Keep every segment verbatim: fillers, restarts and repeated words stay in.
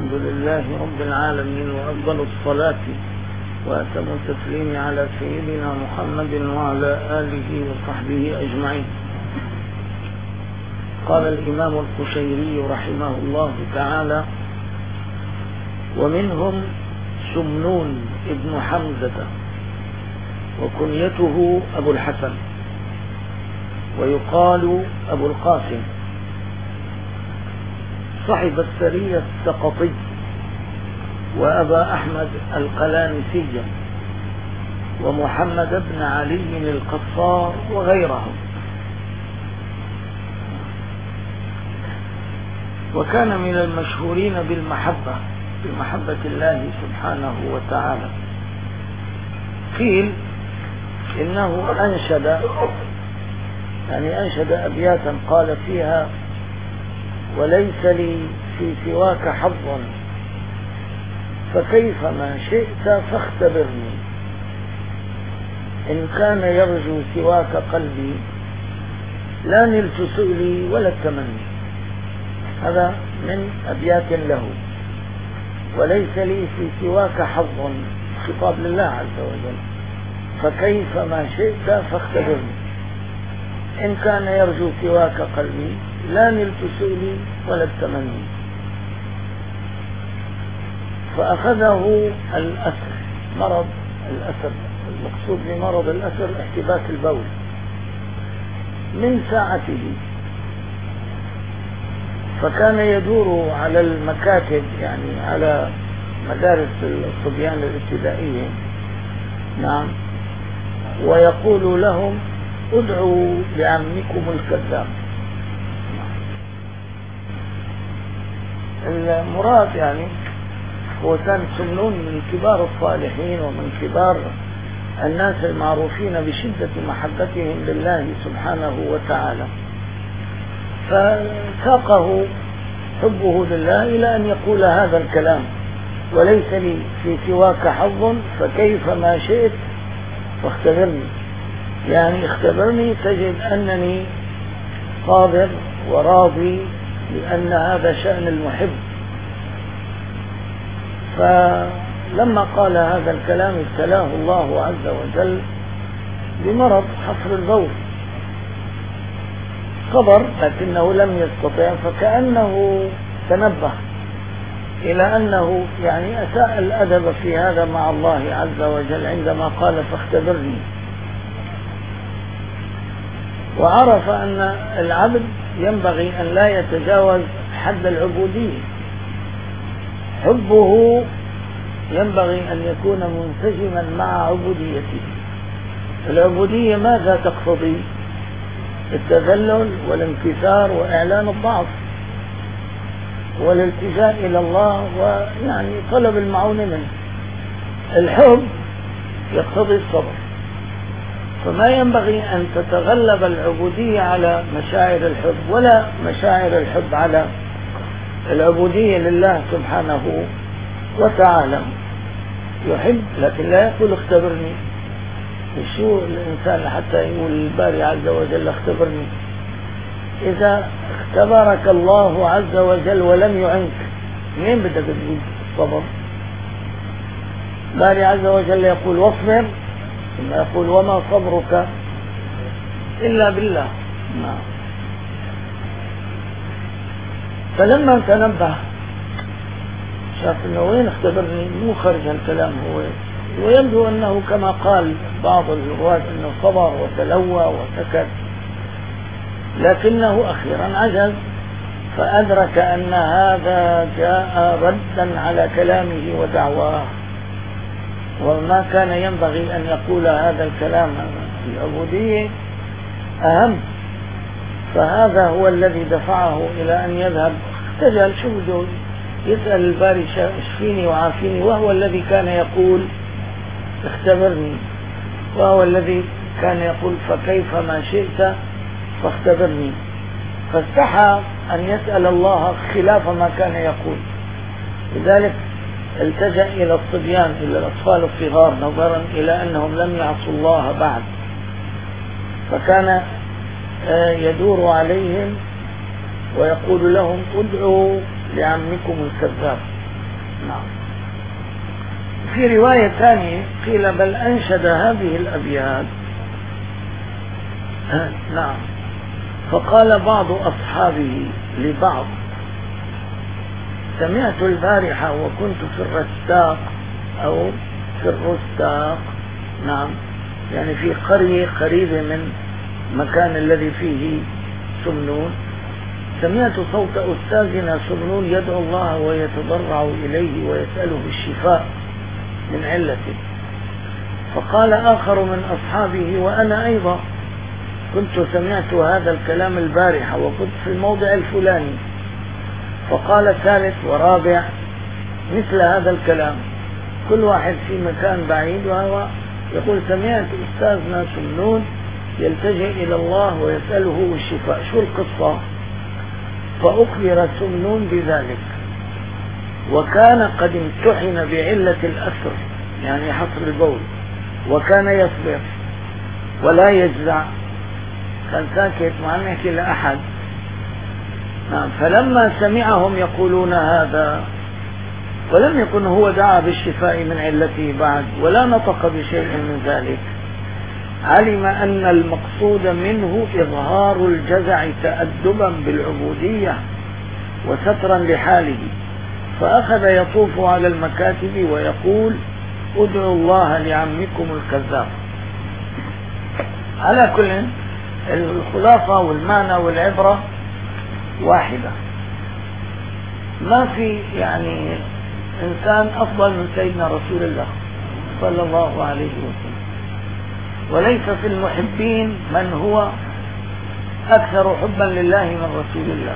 الحمد لله رب العالمين، وأفضل الصلاة وأتم التسليم على سيدنا محمد وعلى آله وصحبه أجمعين. قال الإمام القشيري رحمه الله تعالى: ومنهم سمنون ابن حمزة وكنيته أبو الحسن، ويقال أبو القاسم، صاحب السري السقطي وأبا أحمد القلانسي ومحمد بن علي القصار وغيرهم. وكان من المشهورين بالمحبة بمحبة الله سبحانه وتعالى. قيل إنه أنشد يعني أنشد أبياتا قال فيها: وليس لي في سواك حظ فكيف ما شئت فاختبرني، إن كان يرجو سواك قلبي لا نلت سؤلي ولا التمني. هذا من أبيات له: وليس لي في سواك حظ، خطاب لله عز وجل، فكيف ما شئت فاختبرني، إن كان يرجو سواك قلبي لا نلت سؤلي ولا التمني. فأخذه الأسر، مرض الأسر، المقصود بمرض الأسر احتباس البول، من ساعته، فكان يدور على المكاتب، يعني على مدارس الصبيان الابتدائية، نعم، ويقول لهم: ادعوا لعمكم الكذاب. المراد يعني هو كان سمنون من كبار الصالحين ومن كبار الناس المعروفين بشدة محبتهم لله سبحانه وتعالى، فساقه حبه لله إلى أن يقول هذا الكلام: وليس لي في سواك حظ فكيف ما شئت فاختبرني، يعني اختبرني تجد أنني صابر وراضي، لأن هذا شأن المحب. فلما قال هذا الكلام ابتلاه الله عز وجل بمرض حصر البول، صبر لكنه لم يستطع، فكأنه تنبه إلى أنه يعني أساء الأدب في هذا مع الله عز وجل عندما قال: فاختبرني. وعرف أن العبد ينبغي أن لا يتجاوز حد العبودية، حبه ينبغي أن يكون منسجما مع عبوديته. العبودية ماذا تقتضي؟ التذلل والانكسار وإعلان الضعف والالتجاء إلى الله ويعني طلب المعونة منه. الحب يقتضي الصبر، فما ينبغي أن تتغلب العبودية على مشاعر الحب، ولا مشاعر الحب على العبودية لله سبحانه وتعالى. يحب لكن لا يقول اختبرني. شو الإنسان حتى يقول الباري عز وجل اختبرني؟ إذا اختبرك الله عز وجل ولم يعنك، مين بدك تجيب الصبر؟ الباري عز وجل يقول: واصبر، ثم يقول: وما صبرك إلا بالله. نعم. فلما تنبه شاف انه وين اختبرني، مو خرج الكلام هو، ويبدو انه كما قال بعض الرواة انه صبر وتلوى وسكت، لكنه اخيرا عجز، فادرك ان هذا جاء ردا على كلامه ودعواه، وما كان ينبغي ان يقول هذا الكلام. العبودية اهم، فهذا هو الذي دفعه الى ان يذهب. اختجل، شو بده يسأل الباري: اشفيني وعافيني، وهو الذي كان يقول اختبرني، وهو الذي كان يقول فكيف ما شئت فاختبرني. فاستحى أن يسأل الله خلاف ما كان يقول، لذلك التجأ إلى الصبيان، إلى الأطفال الصغار، نظرا إلى أنهم لم يعصوا الله بعد، فكان يدور عليهم ويقول لهم: ادعوا لعمكم الكذاب. نعم. في رواية ثانية قيل بل أنشد هذه الأبيات. نعم. فقال بعض أصحابه لبعض: سمعت البارحة وكنت في الرستاق أو في الرستاق، نعم، يعني في قرية قريبة من مكان الذي فيه سمنون، سمعت صوت أستاذنا سمنون يدعو الله ويتضرع إليه ويسأله الشفاء من علته. فقال آخر من أصحابه: وأنا أيضا كنت سمعت هذا الكلام البارحة وكنت في الموضع الفلاني. فقال الثالث ورابع مثل هذا الكلام، كل واحد في مكان بعيد، وهو يقول: سمعت أستاذنا سمنون يلتجئ إلى الله ويسأله الشفاء. شو القصة؟ فأخبر سمنون بذلك، وكان قد امتحن بعلة الأسر، يعني حصر البول، وكان يصبر ولا يجزع، كان ساكت ما عم يحكي لأحد. نعم. فلما سمعهم يقولون هذا، ولم يكن هو دعا بالشفاء من علته بعد ولا نطق بشيء من ذلك، علم أن المقصود منه إظهار الجزع تأدبا بالعبودية وسترا لحاله، فأخذ يطوف على المكاتب ويقول: ادعوا الله لعمكم الكذاب. على كل، الخلاصة والمعنى والعبرة واحدة، ما في يعني إنسان أفضل من سيدنا رسول الله صلى الله عليه وسلم، وليس في المحبين من هو أكثر حبا لله من رسول الله،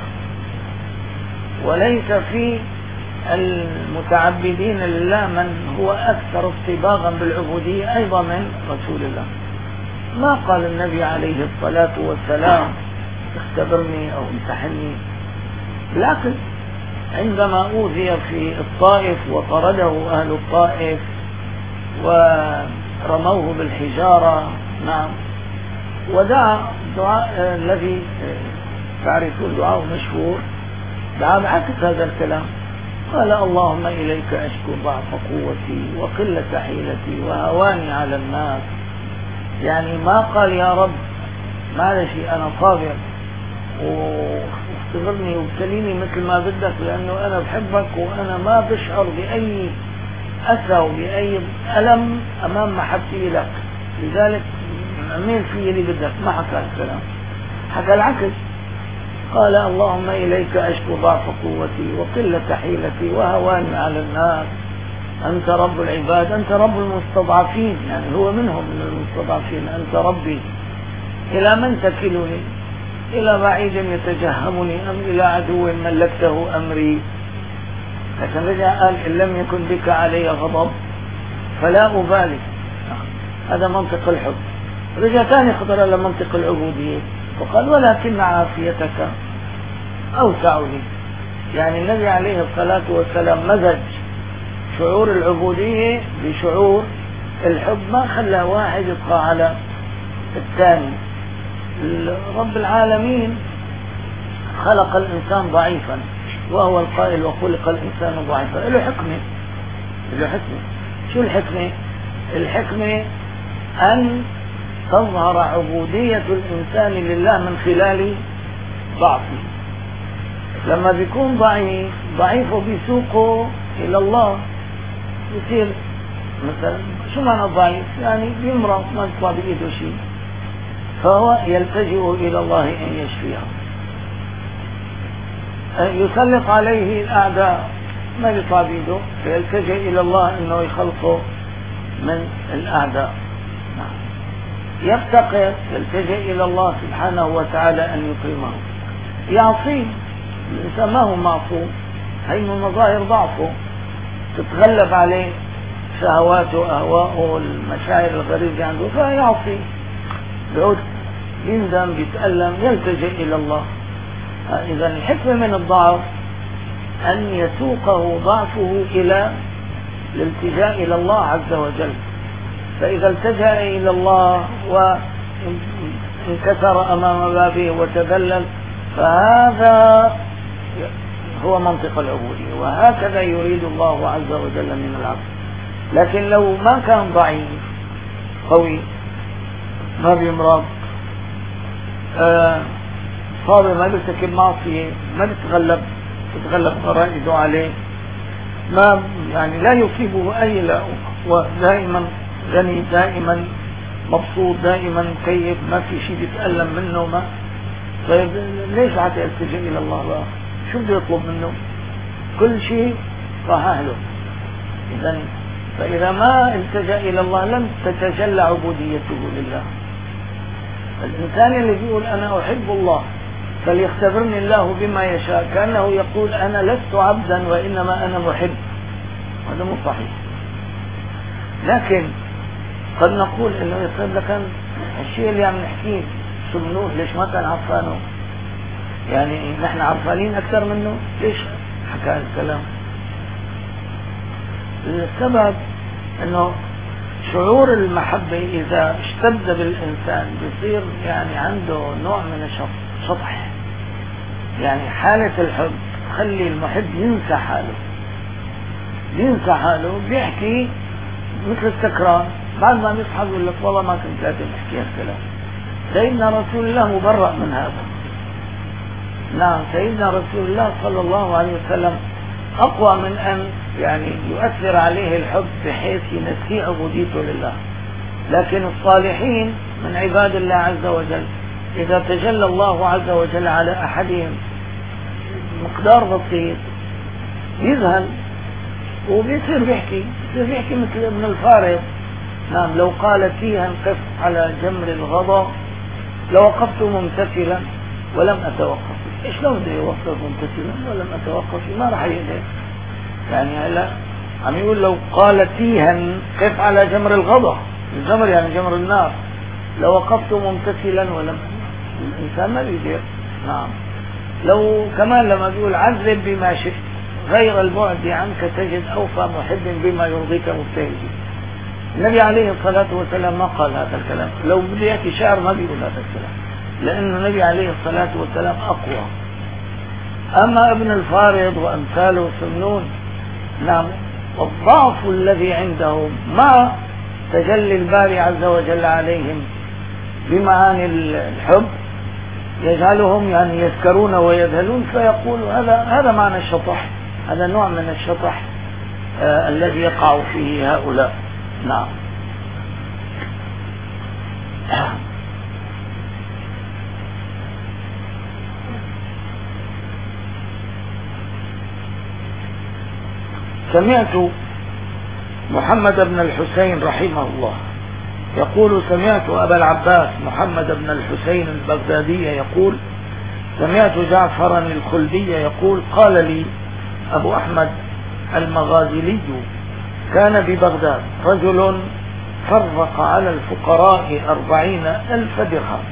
وليس في المتعبدين لله من هو أكثر اصطباغا بالعبودية أيضا من رسول الله. ما قال النبي عليه الصلاة والسلام: اختبرني أو امتحني، بالعكس، عندما أوذي في الطائف وطرده أهل الطائف ورموه بالحجارة، نعم، ودعا دعاء الذي تعرفون دعاء مشهور، دعا بعكس هذا الكلام، قال: اللهم إليك أشكو ضعف قوتي وقلة حيلتي وهواني على الناس. يعني ما قال: يا رب معلش أنا صابر واختبرني وابتليني مثل ما بدك، لأنه أنا بحبك وأنا ما بشعر بأي أسى وبأي ألم أمام محبتي لك، لذلك اعمل في اللي بدك. ما حكى الكلام، حكى العكس، قال: اللهم إليك أشكو ضعف قوتي وقلة حيلتي وهواني على الناس، أنت رب العباد، أنت رب المستضعفين، يعني هو منهم من المستضعفين، أنت ربي، إلى من تكلني؟ إلى بعيد يتجهمني أم إلى عدو ملكته أمري؟ لكن رجع قال: إن لم يكن بك علي غضب فلا أبالي. هذا منطق الحب. رجع ثاني خطر إلى منطق العبودية وقال: ولكن عافيتك أوسع لي. يعني النبي عليه الصلاة والسلام مزج شعور العبودية بشعور الحب، ما خلى واحد يبقى على الثاني. رب العالمين خلق الإنسان ضعيفا، وهو القائل: وخلق الإنسان ضعيفا. له حكمة، له حكمة. شو الحكمة؟ الحكمة أن تظهر عبودية الإنسان لله من خلال ضعفه. لما بيكون ضعيف، ضعيفه بيسوقه إلى الله، يصير مثلا شو معنى الضعيف؟ يعني بيمرض ما يطلع بإيده شيء، فهو يلتجئ إلى الله أن يشفيه. يسلط عليه الأعداء ما يطلع بإيده، فيلتجئ إلى الله أنه يخلصه من الأعداء. يفتقر، يلتجئ إلى الله سبحانه وتعالى أن يكرمه. يعصيه، الإنسان ما هو معصوم، هي من مظاهر ضعفه، تتغلب عليه شهواته أهواءه المشاعر الغريزة عنده فيعصي، بيعود يندم بيتألم، يلتجئ إلى الله. إذا الحكمة من الضعف أن يسوقه ضعفه إلى الالتجاء إلى الله عز وجل. فإذا التجأ إلى الله وانكسر أمام بابه وتذلل، فهذا هو منطق العبودية، وهكذا يريد الله عز وجل من العبد. لكن لو ما كان ضعيف قوي، ما بيمرض، آه صابر، ما بيرتكب معصية، ما بيتغلب تتغلب غرائزه عليه، ما يعني لا يصيبه أي لا، ودائما غني، دائما مبسوط، دائما كيف، ما في شيء بيتألم منه، ما طيب ليش حتى يلتجئ إلى الله بقى؟ شو بده يطلب منه؟ كل شيء صحح له. إذن فإذا ما التجأ إلى الله لم تتجلى عبوديته لله. الإنسان اللي بيقول أنا أحب الله فليختبرني الله بما يشاء، كأنه يقول أنا لست عبدا وإنما أنا محب، هذا مو صحيح. لكن قد نقول إنه يصير لك الشيء اللي عم نحكيه سمنوه، ليش ما كان عرفانه؟ يعني نحن عرفانين أكثر منه، ليش حكى الكلام؟ السبب أنه شعور المحبة إذا اشتد بالإنسان بيصير يعني عنده نوع من الشطح، يعني حالة الحب تخلي المحب ينسى حاله، ينسى حاله، بيحكي مثل السكران، بعد ما بيصحى بيقول لك والله ما كنت لازم احكي هالكلام. سيدنا رسول الله مبرأ من هذا. نعم، سيدنا رسول الله صلى الله عليه وسلم أقوى من أن يعني يؤثر عليه الحب بحيث ينسي عبوديته لله. لكن الصالحين من عباد الله عز وجل إذا تجلى الله عز وجل على أحدهم مقدار بسيط يذهل وبيصير بيحكي، بيصير بيحكي مثل ابن الفارض. نعم، لو قال فيها انقف على جمر الغضا لوقفت ممتثلا ولم أتوقف. إيش لو بده يوقف ممتثلا ولم أتوقف؟ ما راح يقدر. يعني هلا عم يقول لو قال فيها انقف على جمر الغضا، الجمر يعني جمر النار، لوقفت ممتثلا ولم، الإنسان ما بيقدر. نعم، لو كمان لما بيقول عذب بما شئت غير البعد عنك تجد أوفى محب بما يرضيك مبتهج. النبي عليه الصلاة والسلام ما قال هذا الكلام. لو بده يحكي شعر ما بيقول هذا الكلام، لأن النبي عليه الصلاة والسلام أقوى. أما ابن الفارض وأمثاله سمنون، نعم، الضعف الذي عندهم مع تجلي الباري عز وجل عليهم بمعاني الحب يجعلهم يعني يذكرون ويذهلون، فيقولوا هذا هذا معنى الشطح، هذا نوع من الشطح آه الذي يقع فيه هؤلاء. نعم. سمعت محمد بن الحسين رحمه الله يقول سمعت أبا العباس محمد بن الحسين البغدادي يقول سمعت جعفرا الخلدي يقول قال لي أبو أحمد المغازلي كان ببغداد رجل فرق على الفقراء أربعين ألف درهم،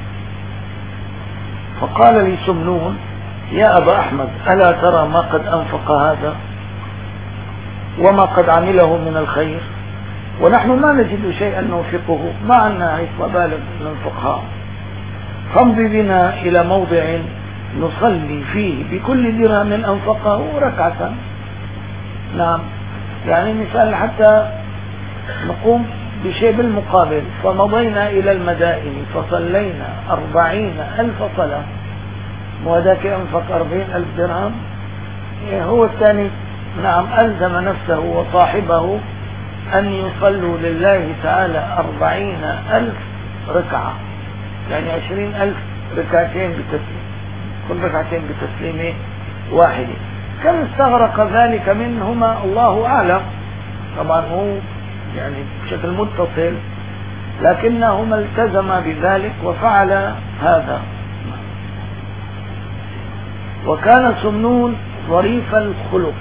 فقال لي سمنون يا أبا أحمد ألا ترى ما قد أنفق هذا وما قد عمله من الخير، ونحن ما نجد شيئا ننفقه، ما عنا عصبة بالغ ننفقها، فامض بنا إلى موضع نصلي فيه بكل درهم أنفقه ركعة. نعم، يعني مثال حتى نقوم بشيء بالمقابل. فمضينا إلى المدائن فصلينا أربعين ألف صلاة، وذاك أنفق أربعين ألف درهم. هو الثاني نعم ألزم نفسه وصاحبه أن يصلوا لله تعالى أربعين ألف ركعة، يعني عشرين ألف ركعتين بتسليم، كل ركعتين بتسليمة واحدة. كم استغرق ذلك منهما الله أعلم، طبعا هو يعني بشكل متصل، لكنهما التزم بذلك وفعل هذا. وكان سمنون ظريف الخلق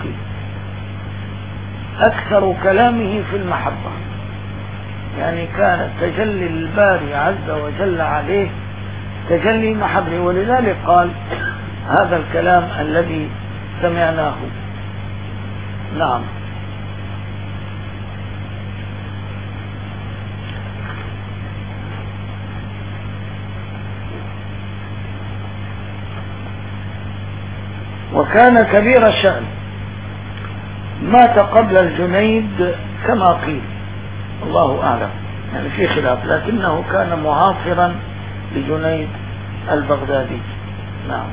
أكثر كلامه في المحبة، يعني كان تجلي الباري عز وجل عليه تجلي محبه، ولذلك قال هذا الكلام الذي سمعناه. نعم. وكان كبير الشأن، مات قبل الجنيد كما قيل، الله أعلم، يعني في خلاف، لكنه كان معاصرا لجنيد البغدادي. نعم.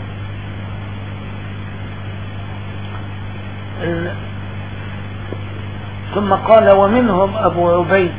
ثم قال: ومنهم أبو عبيد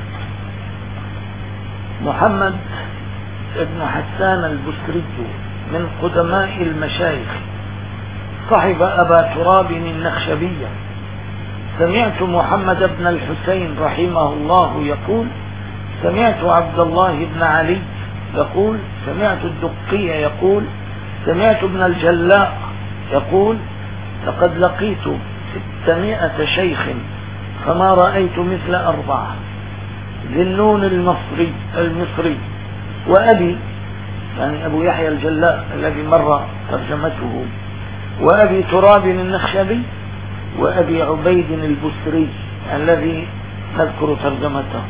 محمد بن حسان البصري من قدماء المشايخ، صحب أبا تراب النخشبية. سمعت محمد بن الحسين رحمه الله يقول: سمعت عبد الله بن علي يقول: سمعت الدقي يقول: سمعت ابن الجلاء يقول: لقد لقيت ستمائة شيخ فما رأيت مثل أربعة: ذنون المصري المصري وأبي، يعني أبو يحيى الجلاء الذي مر ترجمته، وأبي تراب النخشبي، وأبي عبيد البصري الذي نذكر ترجمته.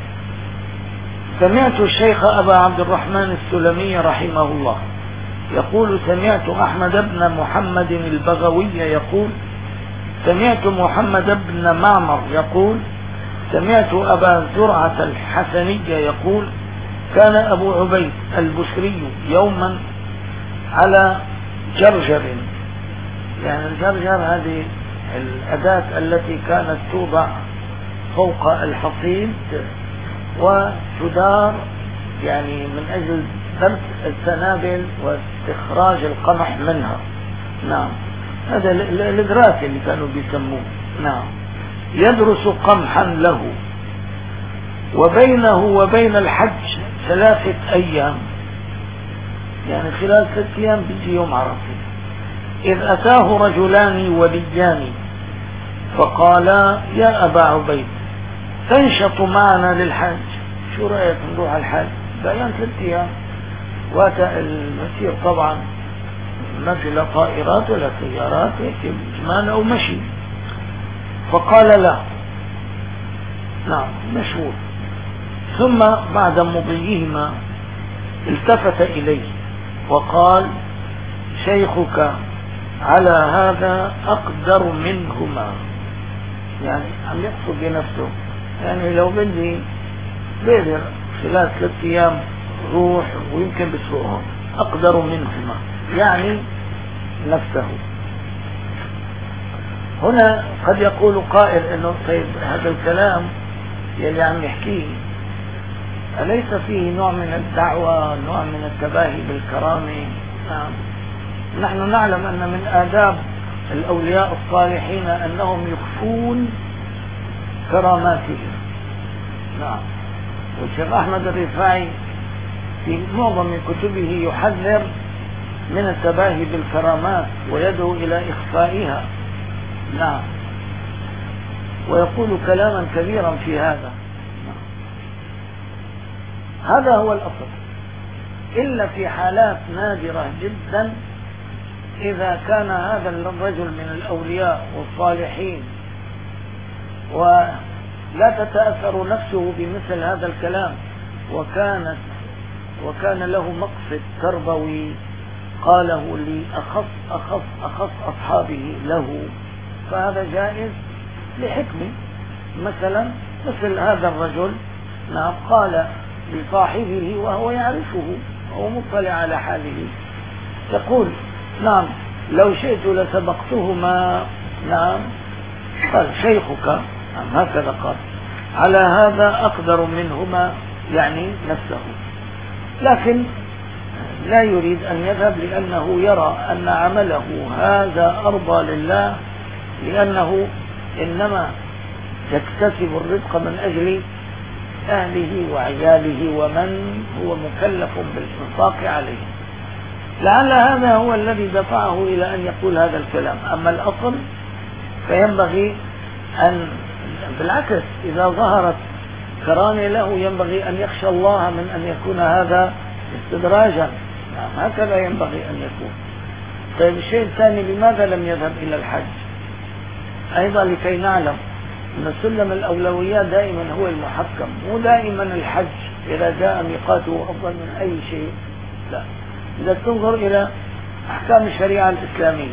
سمعت الشيخ أبا عبد الرحمن السلمي رحمه الله يقول: سمعت أحمد بن محمد البغوي يقول: سمعت محمد بن معمر يقول: سمعت أبا زرعة الحسني يقول: كان أبو عبيد البصري يوما على جرجر، يعني الجرجر هذه الأداة التي كانت توضع فوق الحصيد وتدار يعني من أجل درس السنابل واستخراج القمح منها. نعم، هذا الإدراس اللي كانوا بيسموه. نعم. يدرس قمحا له، وبينه وبين الحج ثلاثة أيام، يعني خلال ثلاثة أيام بيجي يوم عرفة. إذ أتاه رجلان وليان فقالا: يا أبا عبيد تنشط معنا للحج، شو رأيك نروح الحج؟ بيان ثلاثة أيام، وقت المسير طبعا ما في لا طائرات ولا سيارات، هيك جمال أو مشي. فقال: لا. نعم، مشهور. ثم بعد مضيهما التفت إليه وقال: شيخك على هذا أقدر منهما، يعني عم يقصد بنفسه، يعني لو بدي بقدر خلال ثلاثة أيام روح ويمكن بسوقهم، أقدر منهما يعني نفسه. هنا قد يقول قائل إنه طيب هذا الكلام يلي عم يحكيه أليس فيه نوع من الدعوة، نوع من التباهي بالكرامة؟ نعم، نحن نعلم أن من آداب الأولياء الصالحين أنهم يخفون كراماتهم. نعم، والشيخ أحمد الرفاعي في معظم كتبه يحذر من التباهي بالكرامات ويدعو إلى إخفائها. نعم، ويقول كلاما كبيرا في هذا. نعم. هذا هو الأصل، إلا في حالات نادرة جدا إذا كان هذا الرجل من الأولياء والصالحين ولا تتأثر نفسه بمثل هذا الكلام، وكانت وكان له مقصد تربوي قاله لأخص أخص أخص أصحابه له، فهذا جائز لحكمة. مثلا مثل هذا الرجل نعم قال لصاحبه وهو يعرفه وهو مطلع على حاله، يقول: نعم لو شئت لسبقتهما. نعم، قال: شيخك، نعم هكذا قال، على هذا أقدر منهما يعني نفسه، لكن لا يريد أن يذهب لأنه يرى أن عمله هذا أرضى لله، لأنه إنما يكتسب الرزق من أجل أهله وعياله ومن هو مكلف بالإنفاق عليه. لعل هذا هو الذي دفعه إلى أن يقول هذا الكلام. أما الأصل فينبغي أن بالعكس إذا ظهرت كرامة له ينبغي أن يخشى الله من أن يكون هذا استدراجا. نعم، هكذا ينبغي أن يكون. طيب الشيء الثاني، لماذا لم يذهب إلى الحج؟ أيضا لكي نعلم أن سلم الأولويات دائما هو المحكم، مو دائما الحج إذا جاء ميقاته أفضل من أي شيء، لا. إذا تنظر إلى أحكام الشريعة الإسلامية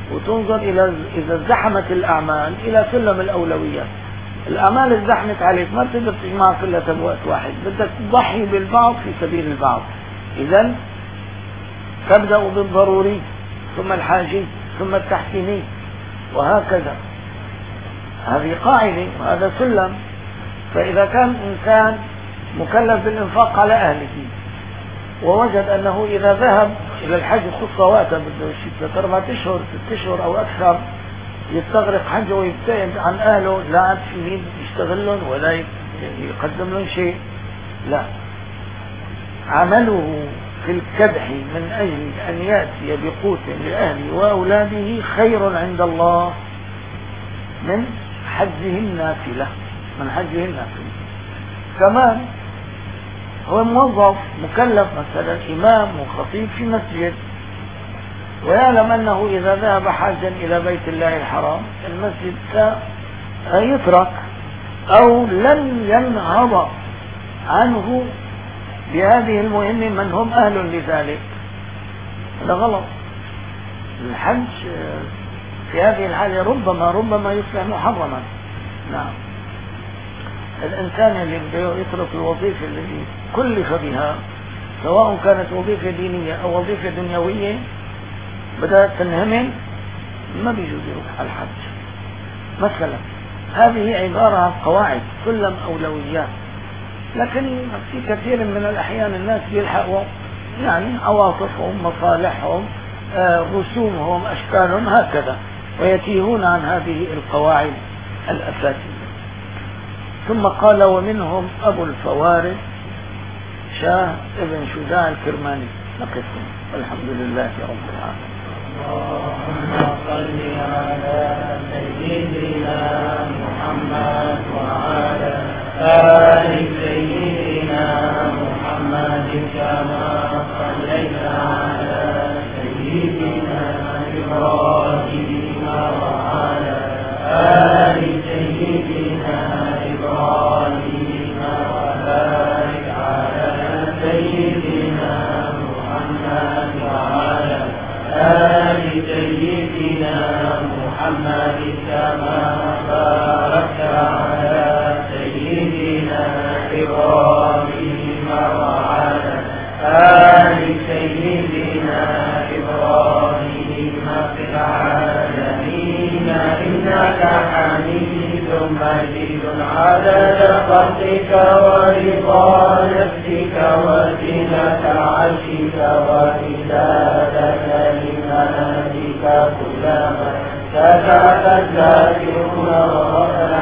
وتنظر إلى إذا ازدحمت الأعمال إلى سلم الأولويات. الأعمال ازدحمت عليك ما بتقدر تجمعها كلها بوقت واحد، بدك تضحي بالبعض في سبيل البعض. إذا تبدأ بالضروري ثم الحاجي ثم التحسيني وهكذا. هذه قاعدة وهذا سلم. فإذا كان إنسان مكلف بالإنفاق على أهله ووجد أنه إذا ذهب إلى الحج خصوصا وقتها بده شيء ثلاث أربعة أشهر ست أشهر أو أكثر يستغرق حجه ويبتعد عن أهله، لا عاد في مين يشتغل لهم ولا يقدم لهم شيء، لا، عمله في الكدح من أجل أن يأتي بقوت لأهله وأولاده خير عند الله من حجه النافلة من حجه النافلة. كمان هو موظف مكلف مثلا إمام وخطيب في مسجد، ويعلم أنه إذا ذهب حاجا إلى بيت الله الحرام المسجد سيترك أو لن ينهض عنه بهذه المهمة من هم أهل لذلك. هذا غلط. الحج في هذه الحالة ربما ربما يصبح محرما. نعم، الإنسان اللي بده يترك الوظيفة التي كلف بها سواء كانت وظيفة دينية أو وظيفة دنيوية بدأت تنهمل ما بيجوز يروح على الحج مثلا. هذه عبارة عن قواعد سلم أولويات، لكن في كثير من الأحيان الناس بيلحقوا يعني عواطفهم مصالحهم آه، رسومهم أشكالهم هكذا ويتيهون عن هذه القواعد الأساسية. ثم قال ومنهم أبو الفوارس شاه ابن شجاع الكرماني. نقفهم والحمد لله رب العالمين. اللهم صل على سيدنا محمد وعلى آل سيدنا محمد كما صليت على سيدنا إبراهيم وعلى آل سيدنا إبراهيم وبارك على سيدنا محمد وعلى آل سيدنا محمد كما باركت على سيدنا إبراهيم وعلى آل سيدنا إبراهيم في العالمين إنك حميد مجيد عدد خلقك ورضا نفسك وزنة عرشك ومداد كلماتك كلما سكت الذاكرون وغفل